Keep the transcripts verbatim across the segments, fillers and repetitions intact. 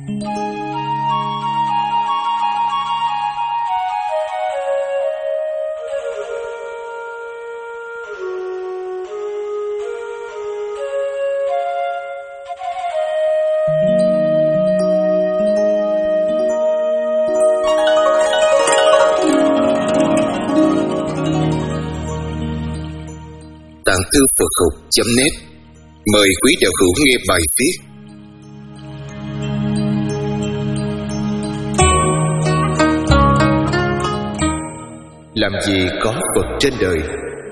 Tạng thư Phật học chấm net mời quý đạo hữu nghe bài viết Làm gì có Phật trên đời.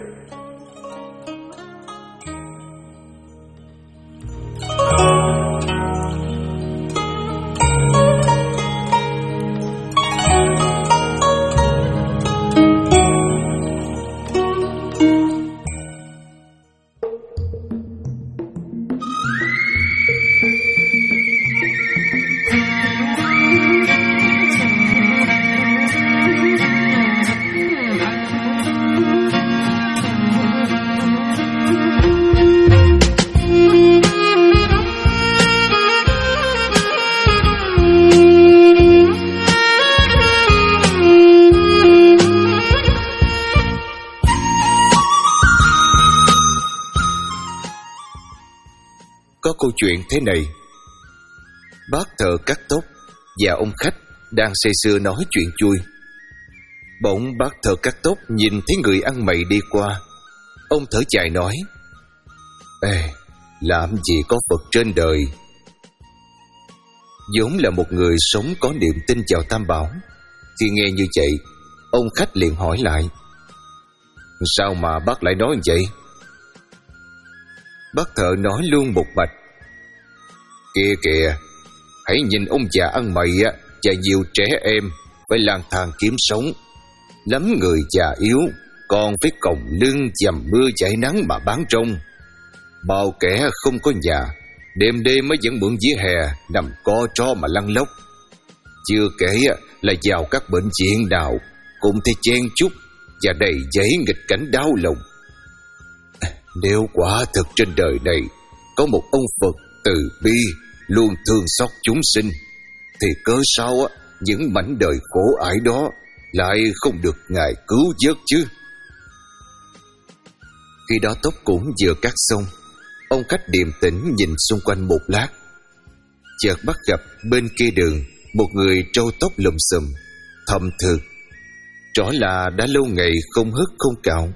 Có câu chuyện thế này. Bác thợ cắt tóc và ông khách đang say sưa nói chuyện vui. Bỗng bác thợ cắt tóc nhìn thấy người ăn mày đi qua. Ông thở dài nói: Ê, làm gì có Phật trên đời. vốn là một người sống có niềm tin vào Tam Bảo. Khi nghe như vậy, ông khách liền hỏi lại: Sao mà bác lại nói vậy? Bác thợ nói luôn một mạch: Kìa kìa, hãy nhìn ông già ăn mày á, và nhiều trẻ em phải lang thang kiếm sống. Lắm người già yếu còn phải còng lưng dầm mưa dãi nắng mà bán rong. Bao kẻ không có nhà, đêm đêm mới vẫn mượn vỉa hè nằm co tro mà lăn lóc. Chưa kể là vào các bệnh viện nào cũng thấy chen chúc và đầy giấy nghịch cảnh đau lòng. Nếu quả thực trên đời này có một ông Phật từ bi luôn thương xót chúng sinh, thì cớ sao á những mảnh đời khổ ải đó lại không được Ngài cứu vớt chứ? Khi đó tóc cũng vừa cắt xong, ông khách điềm tĩnh nhìn xung quanh một lát, chợt bắt gặp bên kia đường một người trâu tóc lùm xùm, thầm thường, rõ là đã lâu ngày không hớt không cạo.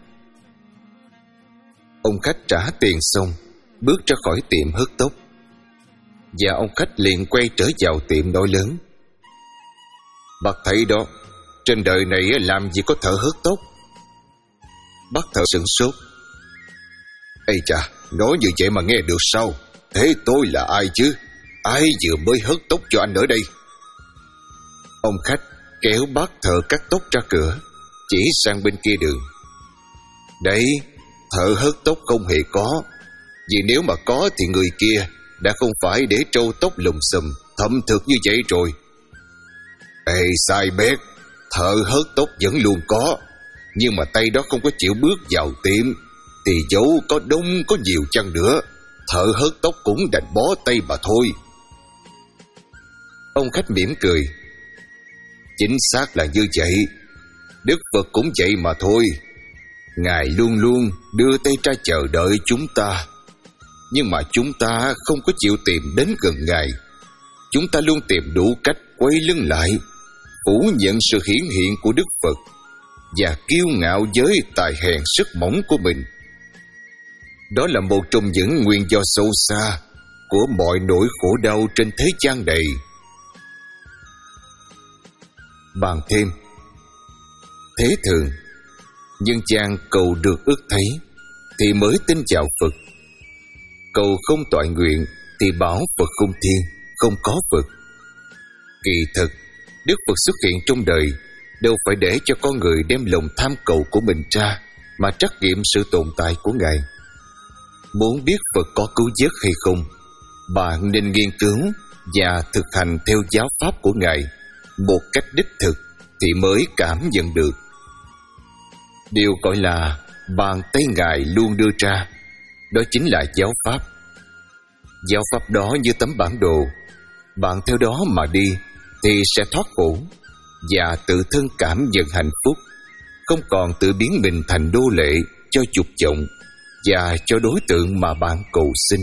Ông khách trả tiền xong, bước ra khỏi tiệm hớt tóc, và ông khách liền quay trở vào tiệm nói lớn: Bác thấy đó, trên đời này làm gì có thợ hớt tóc. Bác thợ sửng sốt: Ây chà, nói như vậy mà nghe được sao? Thế tôi là ai chứ? Ai vừa mới hớt tóc cho anh ở đây? Ông khách kéo bác thợ cắt tóc ra cửa, chỉ sang bên kia đường: Đấy, thợ hớt tóc không hề có. Vì nếu mà có thì người kia đã không phải để trâu tóc lùm xùm thâm thực như vậy rồi. Ê, sai bét, thợ hớt tóc vẫn luôn có, nhưng mà tay đó không có chịu bước vào tiệm, thì dẫu có đông có nhiều chăng nữa, thợ hớt tóc cũng đành bó tay mà thôi. Ông khách mỉm cười: Chính xác là như vậy. Đức Phật cũng vậy mà thôi. Ngài luôn luôn đưa tay ra chờ đợi chúng ta, nhưng mà chúng ta không có chịu tìm đến gần Ngài. Chúng ta luôn tìm đủ cách quay lưng lại, phủ nhận sự hiển hiện của Đức Phật, và kiêu ngạo với tài hèn sức mỏng của mình. Đó là một trong những nguyên do sâu xa của mọi nỗi khổ đau trên thế gian này. Bàn thêm: Thế thường, nhân gian cầu được ước thấy thì mới tin vào Phật. Cầu không toại nguyện thì bảo Phật không thiên, không có Phật. Kỳ thực, Đức Phật xuất hiện trong đời đâu phải để cho con người đem lòng tham cầu của mình ra mà trắc nghiệm sự tồn tại của Ngài. Muốn biết Phật có cứu vớt hay không, bạn nên nghiên cứu và thực hành theo giáo pháp của Ngài một cách đích thực thì mới cảm nhận được. Điều gọi là bàn tay Ngài luôn đưa ra, đó chính là giáo pháp. Giáo pháp đó như tấm bản đồ, bạn theo đó mà đi thì sẽ thoát khổ và tự thân cảm nhận hạnh phúc, không còn tự biến mình thành đô lệ cho dục vọng và cho đối tượng mà bạn cầu xin.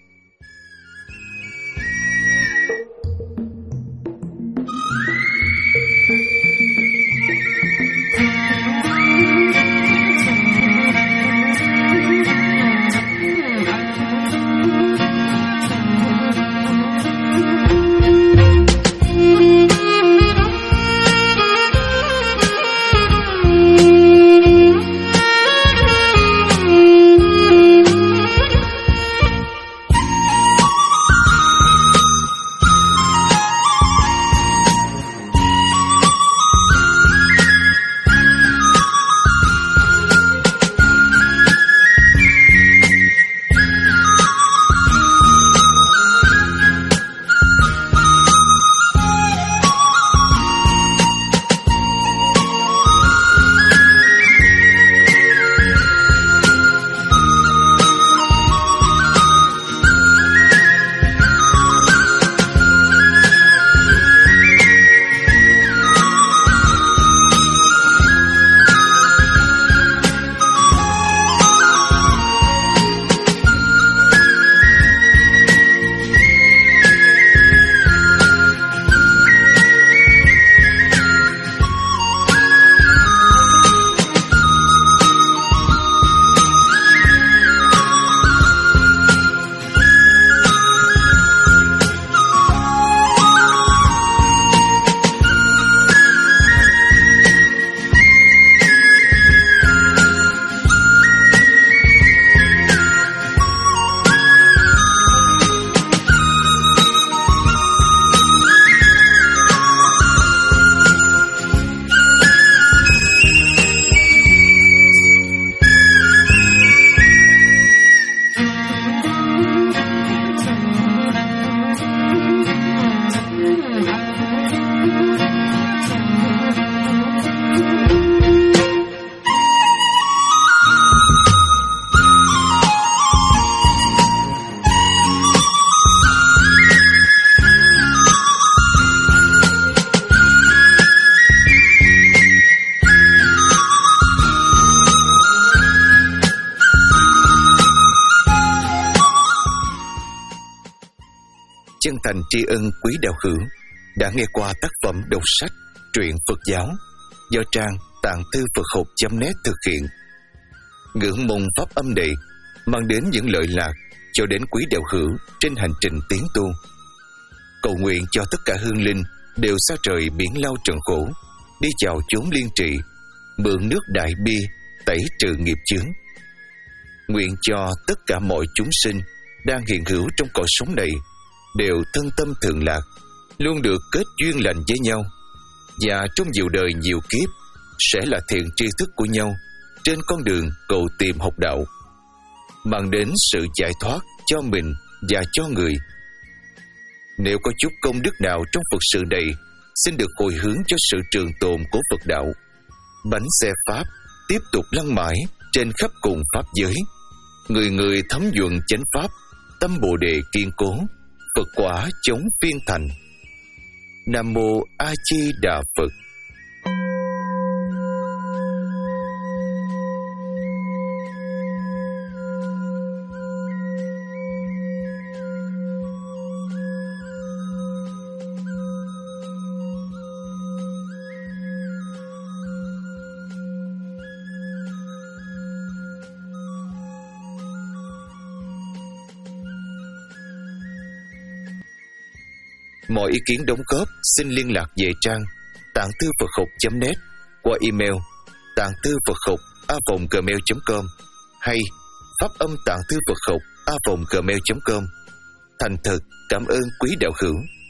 Chân thành tri ân quý đạo hữu đã nghe qua tác phẩm đọc sách truyện Phật giáo do trang tạng thư Phật học chấm net thực hiện. Ngưỡng mong pháp âm này mang đến những lợi lạc cho đến quý đạo hữu trên hành trình tiến tu. Cầu nguyện cho tất cả hương linh đều xa trời biển lao trần khổ, đi vào chốn liên trị, mượn nước đại bi tẩy trừ nghiệp chướng. Nguyện cho tất cả mọi chúng sinh đang hiện hữu trong cõi sống này đều thân tâm thượng lạc, luôn được kết duyên lành với nhau, và trong nhiều đời nhiều kiếp sẽ là thiện tri thức của nhau trên con đường cầu tìm học đạo, mang đến sự giải thoát cho mình và cho người. Nếu có chút công đức nào trong Phật sự này, xin được hồi hướng cho sự trường tồn của Phật đạo. Bánh xe Pháp tiếp tục lăn mãi trên khắp cùng Pháp giới, người người thấm nhuận chánh Pháp, tâm Bồ Đề kiên cố, Phật quả chống phiên thành. Nam Mô A Di Đà Phật. Mọi ý kiến đóng góp xin liên lạc về trang tạng thư Phật học chấm net qua email tạng thư Phật học a vòng gmail chấm com hay pháp âm tạng thư Phật học a vòng gmail chấm com. Thành thật cảm ơn quý đạo hữu.